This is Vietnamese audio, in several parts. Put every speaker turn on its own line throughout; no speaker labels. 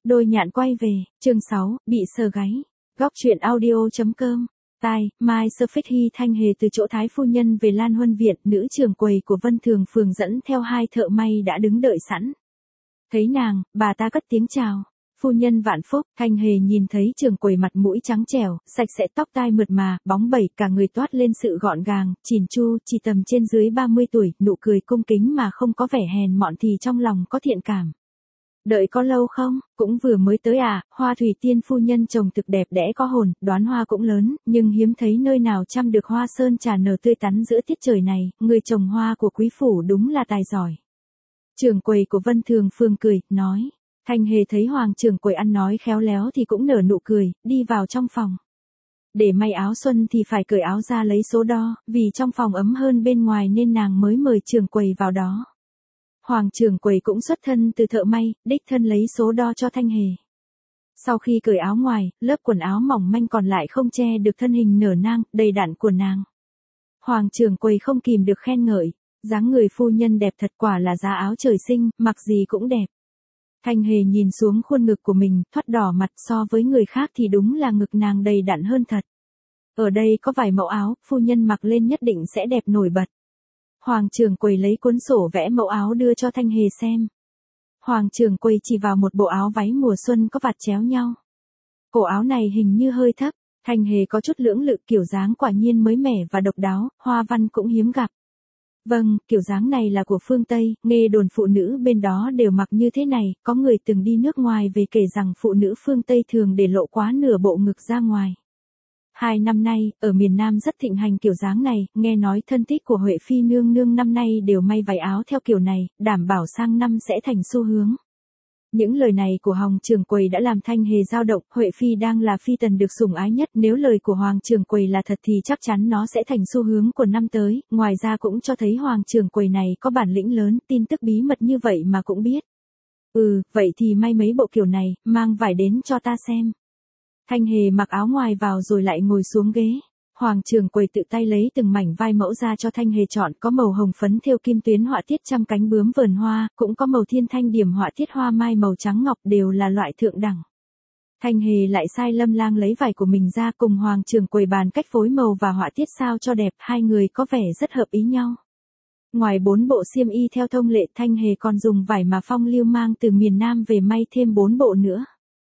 Đôi nhạn quay về, chương 6, bị sờ gáy. Góc truyện audio.com. Tai, Mai Sơ Phích Hy Thanh Hề từ chỗ Thái phu nhân về Lan Huân Viện, nữ trưởng quầy của Vân Thường Phường dẫn theo hai thợ may đã đứng đợi sẵn. Thấy nàng, bà ta cất tiếng chào. Phu nhân vạn phúc. Thanh Hề nhìn thấy trưởng quầy mặt mũi trắng trẻo, sạch sẽ, tóc tai mượt mà, bóng bẩy, cả người toát lên sự gọn gàng, chỉn chu, chỉ tầm trên dưới 30 tuổi, nụ cười cung kính mà không có vẻ hèn mọn thì trong lòng có thiện cảm. Đợi có lâu không? Cũng vừa mới tới à? Hoa Thủy Tiên phu nhân trồng thực đẹp đẽ có hồn, đoán hoa cũng lớn, nhưng hiếm thấy nơi nào chăm được hoa sơn trà nở tươi tắn giữa tiết trời này, người trồng hoa của quý phủ đúng là tài giỏi. Trưởng quầy của Vân Thường Phường cười, nói. Thanh Hề thấy hoàng trưởng quầy ăn nói khéo léo thì cũng nở nụ cười, đi vào trong phòng. Để may áo xuân thì phải cởi áo ra lấy số đo, vì trong phòng ấm hơn bên ngoài nên nàng mới mời trưởng quầy vào đó. Hoàng trưởng quầy cũng xuất thân từ thợ may, đích thân lấy số đo cho Thanh Hề. Sau khi cởi áo ngoài, lớp quần áo mỏng manh còn lại không che được thân hình nở nang, đầy đặn của nàng. Hoàng trưởng quầy không kìm được khen ngợi, dáng người phu nhân đẹp thật, quả là giá áo trời sinh, mặc gì cũng đẹp. Thanh Hề nhìn xuống khuôn ngực của mình, thoắt đỏ mặt, so với người khác thì đúng là ngực nàng đầy đặn hơn thật. Ở đây có vài mẫu áo, phu nhân mặc lên nhất định sẽ đẹp nổi bật. Hoàng trưởng quầy lấy cuốn sổ vẽ mẫu áo đưa cho Thanh Hề xem. Hoàng trưởng quầy chỉ vào một bộ áo váy mùa xuân có vạt chéo nhau. Cổ áo này hình như hơi thấp, Thanh Hề có chút lưỡng lự, kiểu dáng quả nhiên mới mẻ và độc đáo, hoa văn cũng hiếm gặp. Vâng, kiểu dáng này là của phương Tây, nghe đồn phụ nữ bên đó đều mặc như thế này, có người từng đi nước ngoài về kể rằng phụ nữ phương Tây thường để lộ quá nửa bộ ngực ra ngoài. 2 năm nay, ở miền Nam rất thịnh hành kiểu dáng này, nghe nói thân thích của Huệ Phi nương nương năm nay đều may váy áo theo kiểu này, đảm bảo sang năm sẽ thành xu hướng. Những lời này của Hoàng trưởng quầy đã làm Thanh Hề dao động, Huệ Phi đang là phi tần được sủng ái nhất, nếu lời của Hoàng trưởng quầy là thật thì chắc chắn nó sẽ thành xu hướng của năm tới, ngoài ra cũng cho thấy Hoàng trưởng quầy này có bản lĩnh lớn, tin tức bí mật như vậy mà cũng biết. Vậy thì may mấy bộ kiểu này, mang vải đến cho ta xem. Thanh Hề mặc áo ngoài vào rồi lại ngồi xuống ghế. Hoàng trưởng quầy tự tay lấy từng mảnh vai mẫu ra cho Thanh Hề chọn, có màu hồng phấn thêu kim tuyến họa tiết trăm cánh bướm vườn hoa, cũng có màu thiên thanh điểm họa tiết hoa mai màu trắng ngọc, đều là loại thượng đẳng. Thanh Hề lại sai Lâm Lang lấy vải của mình ra, cùng Hoàng trưởng quầy bàn cách phối màu và họa tiết sao cho đẹp, hai người có vẻ rất hợp ý nhau. Ngoài 4 bộ xiêm y theo thông lệ, Thanh Hề còn dùng vải mà Phong Lưu mang từ miền Nam về may thêm 4 bộ nữa.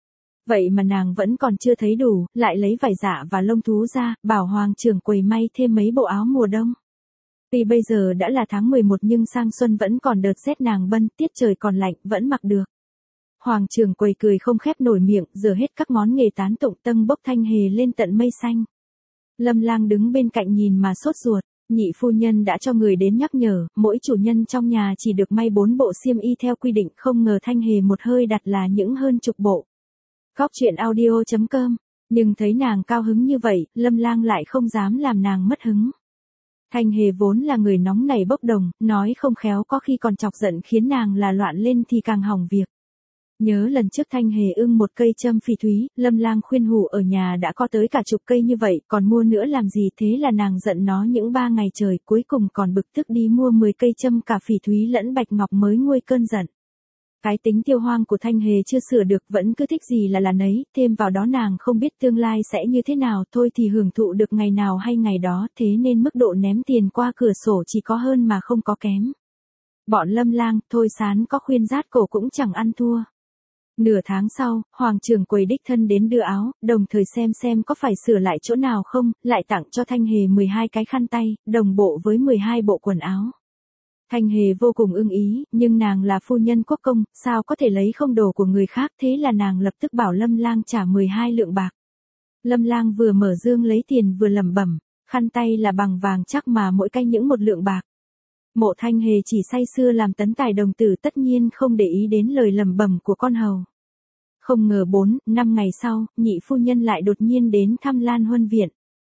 Vậy mà nàng vẫn còn chưa thấy đủ, lại lấy vải dạ và lông thú ra, bảo Hoàng trưởng quầy may thêm mấy bộ áo mùa đông. Vì bây giờ đã là tháng 11 nhưng sang xuân vẫn còn đợt rét, nàng bân, tiết trời còn lạnh, vẫn mặc được. Hoàng trưởng quầy cười không khép nổi miệng, giờ hết các ngón nghề tán tụng, tâng bốc Thanh Hề lên tận mây xanh. Lâm Lang đứng bên cạnh nhìn mà sốt ruột, nhị phu nhân đã cho người đến nhắc nhở, mỗi chủ nhân trong nhà chỉ được may 4 bộ xiêm y theo quy định, không ngờ Thanh Hề một hơi đặt là những hơn chục bộ. Góc truyện audio.com, nhưng thấy nàng cao hứng như vậy, Lâm Lang lại không dám làm nàng mất hứng. Thanh Hề vốn là người nóng nảy bốc đồng, nói không khéo có khi còn chọc giận khiến nàng là loạn lên thì càng hỏng việc. Nhớ lần trước Thanh Hề ưng một cây châm phỉ thúy, Lâm Lang khuyên hủ ở nhà đã có tới cả chục cây như vậy, còn mua nữa làm gì, thế là nàng giận nó những 3 ngày trời, cuối cùng còn bực tức đi mua 10 cây châm cả phỉ thúy lẫn bạch ngọc mới nguôi cơn giận. Cái tính tiêu hoang của Thanh Hề chưa sửa được, vẫn cứ thích gì là nấy, thêm vào đó nàng không biết tương lai sẽ như thế nào, thôi thì hưởng thụ được ngày nào hay ngày đó, thế nên mức độ ném tiền qua cửa sổ chỉ có hơn mà không có kém. Bọn Lâm Lang, Thôi Sán có khuyên rát cổ cũng chẳng ăn thua. Nửa tháng sau, Hoàng trưởng quầy đích thân đến đưa áo, đồng thời xem có phải sửa lại chỗ nào không, lại tặng cho Thanh Hề 12 cái khăn tay, đồng bộ với 12 bộ quần áo. Thanh Hề vô cùng ưng ý, nhưng nàng là phu nhân quốc công, sao có thể lấy không đồ của người khác, thế là nàng lập tức bảo Lâm Lang trả 12 lượng bạc. Lâm Lang vừa mở dương lấy tiền vừa lẩm bẩm, khăn tay là bằng vàng chắc mà mỗi cái những 1 lượng bạc. Mộ Thanh Hề chỉ say sưa làm tấn tài đồng tử, tất nhiên không để ý đến lời lẩm bẩm của con hầu. Không ngờ 4-5 ngày sau, nhị phu nhân lại đột nhiên đến thăm Lan Huân Viện.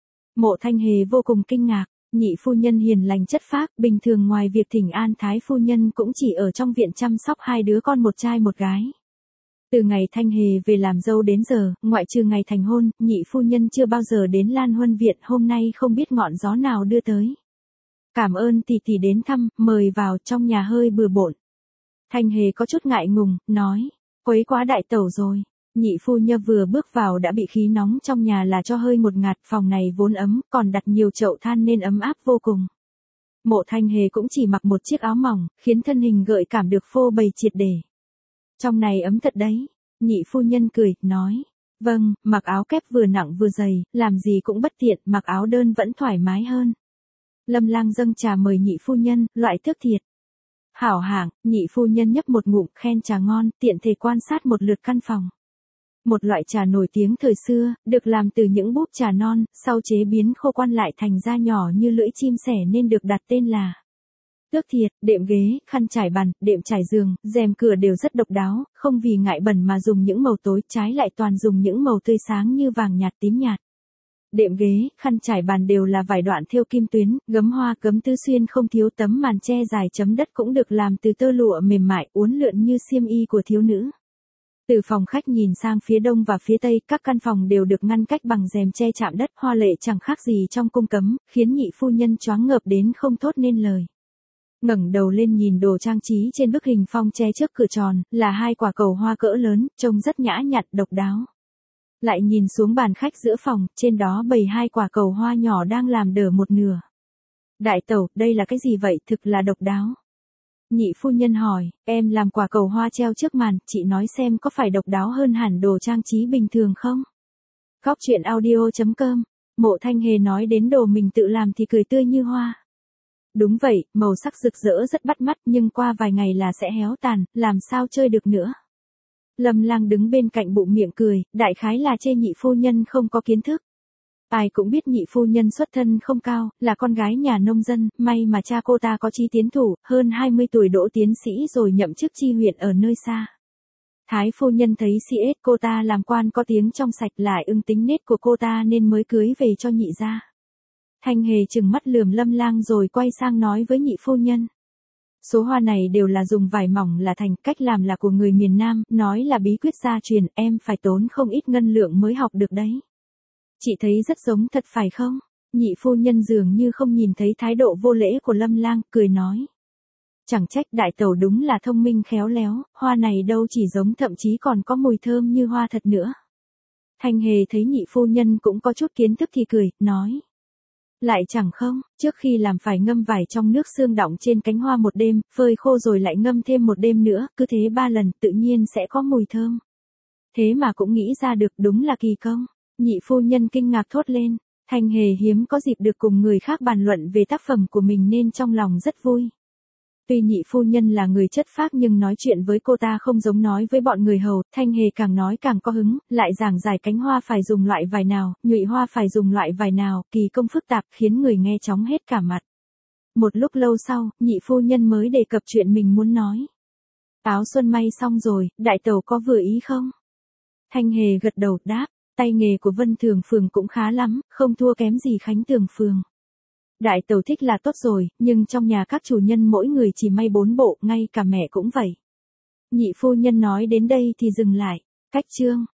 Mộ Thanh Hề vô cùng kinh ngạc. Nhị phu nhân hiền lành chất phác, bình thường ngoài việc thỉnh an Thái phu nhân cũng chỉ ở trong viện chăm sóc 2 đứa con, một trai một gái. Từ ngày Thanh Hề về làm dâu đến giờ, ngoại trừ ngày thành hôn, nhị phu nhân chưa bao giờ đến Lan Huân Viện, hôm nay không biết ngọn gió nào đưa tới. Cảm ơn tỷ tỷ đến thăm, mời vào, trong nhà hơi bừa bộn. Thanh Hề có chút ngại ngùng, nói, Quấy quá đại tẩu rồi. Nhị phu nhân vừa bước vào đã bị khí nóng trong nhà là cho hơi một ngạt, phòng này vốn ấm, còn đặt nhiều chậu than nên ấm áp vô cùng. Mộ Thanh Hề cũng chỉ mặc một chiếc áo mỏng, khiến thân hình gợi cảm được phô bày triệt để. Trong này ấm thật đấy. Nhị phu nhân cười, nói. Vâng, mặc áo kép vừa nặng vừa dày, làm gì cũng bất tiện, mặc áo đơn vẫn thoải mái hơn. Lâm Lang dâng trà mời nhị phu nhân, loại thước thiệt. Hảo hạng, nhị phu nhân nhấp một ngụm, khen trà ngon, tiện thể quan sát một lượt căn phòng. Một loại trà nổi tiếng thời xưa, được làm từ những búp trà non, sau chế biến khô quan lại thành ra nhỏ như lưỡi chim sẻ nên được đặt tên là tước thiệt. Đệm ghế, khăn trải bàn, đệm trải giường, rèm cửa đều rất độc đáo, không vì ngại bẩn mà dùng những màu tối, trái lại toàn dùng những màu tươi sáng như vàng nhạt tím nhạt. Đệm ghế, khăn trải bàn đều là vải đoạn thêu kim tuyến, gấm hoa gấm tứ xuyên không thiếu, tấm màn che dài chấm đất cũng được làm từ tơ lụa mềm mại, uốn lượn như xiêm y của thiếu nữ. Từ phòng khách nhìn sang phía đông và phía tây, các căn phòng đều được ngăn cách bằng rèm che chạm đất, hoa lệ chẳng khác gì trong cung cấm, khiến nhị phu nhân choáng ngợp đến không thốt nên lời. Ngẩng đầu lên nhìn đồ trang trí trên bức hình phong che trước cửa tròn, là hai quả cầu hoa cỡ lớn, trông rất nhã nhặn, độc đáo. Lại nhìn xuống bàn khách giữa phòng, trên đó bày hai quả cầu hoa nhỏ đang làm đờ một nửa. Đại tẩu, đây là cái gì vậy, thực là độc đáo. Nhị phu nhân hỏi, em làm quả cầu hoa treo trước màn, chị nói xem có phải độc đáo hơn hẳn đồ trang trí bình thường không? Góc truyện audio.com. Mộ Thanh Hề nói đến đồ mình tự làm thì cười tươi như hoa. Đúng vậy, màu sắc rực rỡ rất bắt mắt nhưng qua vài ngày là sẽ héo tàn, làm sao chơi được nữa. Lâm Lang đứng bên cạnh bụng miệng cười, đại khái là chê nhị phu nhân không có kiến thức. Ai cũng biết nhị phu nhân xuất thân không cao, là con gái nhà nông dân, may mà cha cô ta có chí tiến thủ, hơn 20 tuổi đỗ tiến sĩ rồi nhậm chức chi huyện ở nơi xa. Thái phu nhân thấy CS cô ta làm quan có tiếng trong sạch lại ưng tính nết của cô ta nên mới cưới về cho nhị gia. Thanh Hề trừng mắt lườm Lâm Lang rồi quay sang nói với nhị phu nhân. Số hoa này đều là dùng vải mỏng là thành, cách làm là của người miền Nam, nói là bí quyết gia truyền, em phải tốn không ít ngân lượng mới học được đấy. Chị thấy rất giống thật phải không? Nhị phu nhân dường như không nhìn thấy thái độ vô lễ của Lâm Lang, cười nói. Chẳng trách đại tẩu đúng là thông minh khéo léo, hoa này đâu chỉ giống thậm chí còn có mùi thơm như hoa thật nữa. Thanh Hề thấy nhị phu nhân cũng có chút kiến thức thì cười, nói. Lại chẳng không, trước khi làm phải ngâm vải trong nước xương đọng trên cánh hoa một đêm, phơi khô rồi lại ngâm thêm một đêm nữa, cứ thế 3 lần, tự nhiên sẽ có mùi thơm. Thế mà cũng nghĩ ra được, đúng là kỳ công. Nhị phu nhân kinh ngạc thốt lên, Thanh Hề hiếm có dịp được cùng người khác bàn luận về tác phẩm của mình nên trong lòng rất vui. Tuy nhị phu nhân là người chất phác nhưng nói chuyện với cô ta không giống nói với bọn người hầu, Thanh Hề càng nói càng có hứng, lại giảng giải cánh hoa phải dùng loại vải nào, nhụy hoa phải dùng loại vải nào, kỳ công phức tạp khiến người nghe chóng hết cả mặt. Một lúc lâu sau, nhị phu nhân mới đề cập chuyện mình muốn nói. Áo xuân may xong rồi, đại tẩu có vừa ý không? Thanh Hề gật đầu đáp, tay nghề của Vân Thường Phường cũng khá lắm, không thua kém gì Khánh Tường Phường. Đại tẩu thích là tốt rồi, nhưng trong nhà các chủ nhân mỗi người chỉ may 4 bộ, ngay cả mẹ cũng vậy. Nhị phu nhân nói đến đây thì dừng lại. Cách chương.